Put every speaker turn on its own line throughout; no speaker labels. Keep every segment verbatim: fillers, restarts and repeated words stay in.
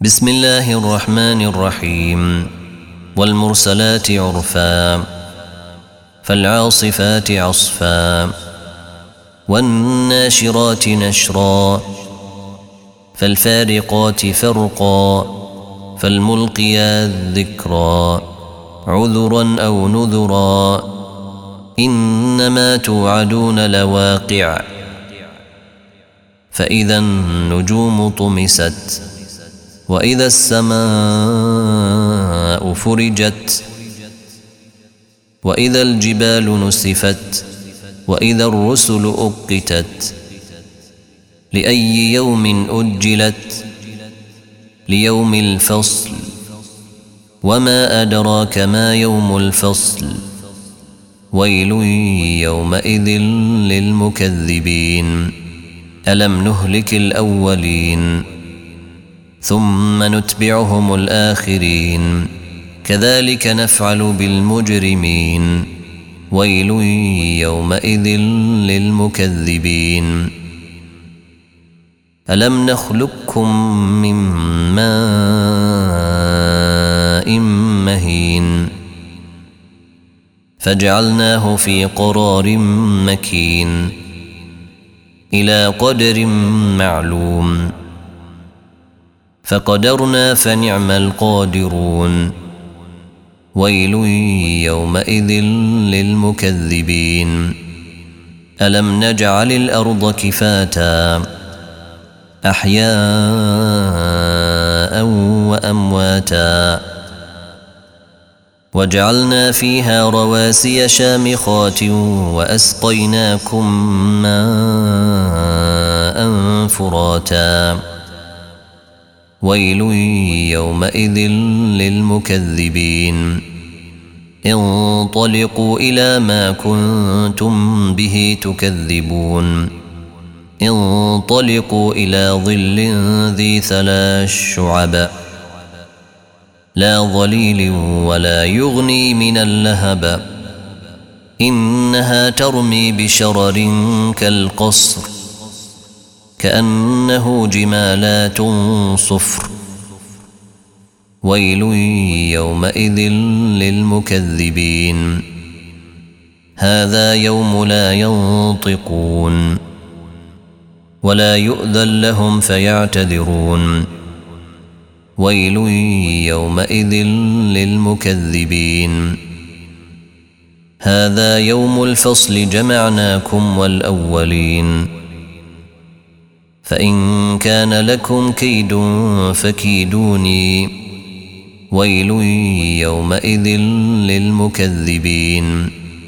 بسم الله الرحمن الرحيم والمرسلات عرفا فالعاصفات عصفا والناشرات نشرا فالفارقات فرقا فالملقيات ذكرا عذرا أو نذرا إنما توعدون لواقع فإذا النجوم طمست وإذا السماء فرجت وإذا الجبال نسفت وإذا الرسل أقتت لأي يوم أجلت ليوم الفصل وما أدراك ما يوم الفصل ويل يومئذ للمكذبين ألم نهلك الأولين ثم نتبعهم الآخرين كذلك نفعل بالمجرمين ويل يومئذ للمكذبين ألم نخلقكم من ماء مهين فجعلناه في قرار مكين إلى قدر معلوم فقدرنا فنعم القادرون ويل يومئذ للمكذبين ألم نجعل الأرض كفاتا أحياء وأمواتا وجعلنا فيها رواسي شامخات وأسقيناكم ماء فراتا ويل يومئذ للمكذبين انطلقوا إلى ما كنتم به تكذبون انطلقوا إلى ظل ذي ثلاث شعب لا ظليل ولا يغني من اللهب إنها ترمي بشرر كالقصر كأنه جمالات صفر ويل يومئذ للمكذبين هذا يوم لا ينطقون ولا يؤذن لهم فيعتذرون ويل يومئذ للمكذبين هذا يوم الفصل جمعناكم والأولين فإن كان لكم كيد فكيدوني ويل يومئذ للمكذبين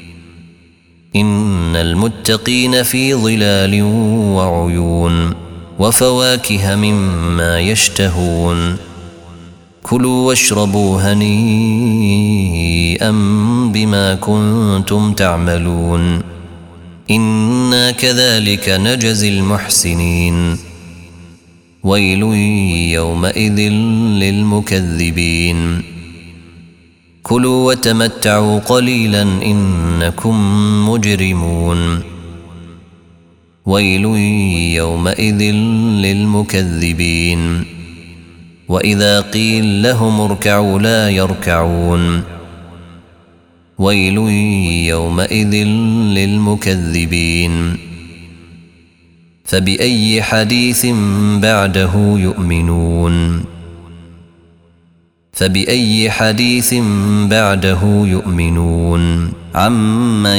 إن المتقين في ظلال وعيون وفواكه مما يشتهون كلوا واشربوا هنيئا بما كنتم تعملون إنا كذلك نجزي المحسنين ويل يومئذ للمكذبين كلوا وتمتعوا قليلا إنكم مجرمون ويل يومئذ للمكذبين وإذا قيل لهم اركعوا لا يركعون ويل يومئذ للمكذبين فبأي حديث بعده يؤمنون فبأي حديث بعده يؤمنون عما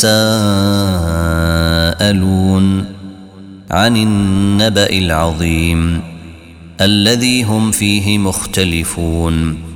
يتساءلون عن النبأ العظيم الذي هم فيه مختلفون